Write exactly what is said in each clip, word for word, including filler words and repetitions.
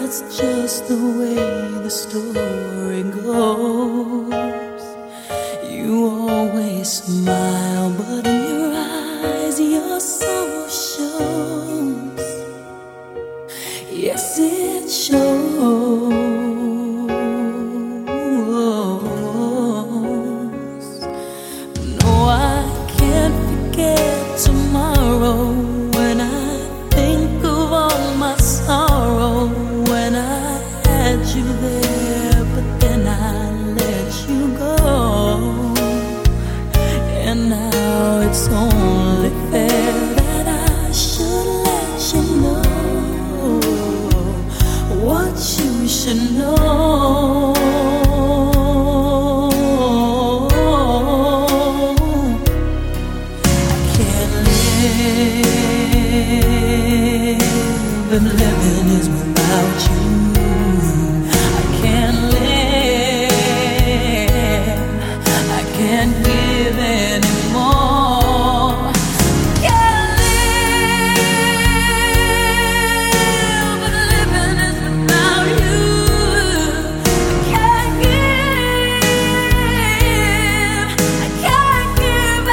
that's just the way the story goes. You always smile, but in your eyes your sorrow shows. Yes, it shows. No, I can't forget tomorrow when I think of all my sorrow. When I had you there, but then I let you go. And now it's only fair that I should let you know what you should know. I can't live if living is without you. I can't live, I can't give anymore. Can't live, but living is without you. I can't give, I can't give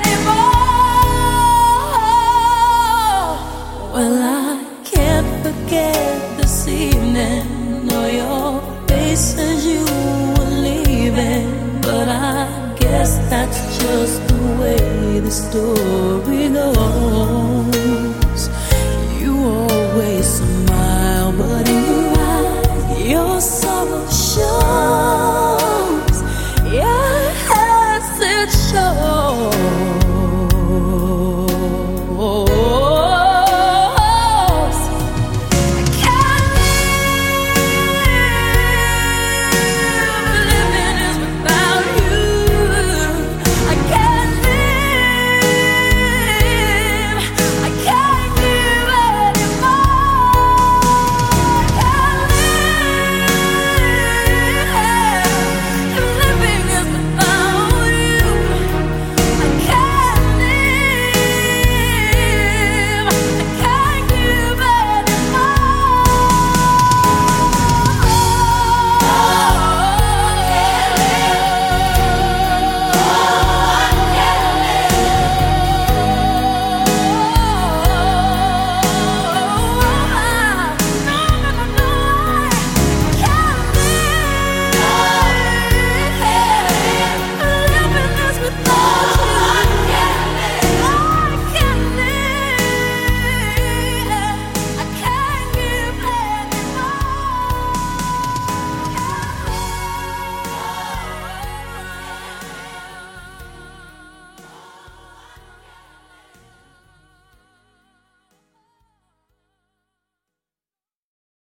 anymore. Well, I can't forget this evening, or your face as you were leaving. But I guess that's just the way the story goes.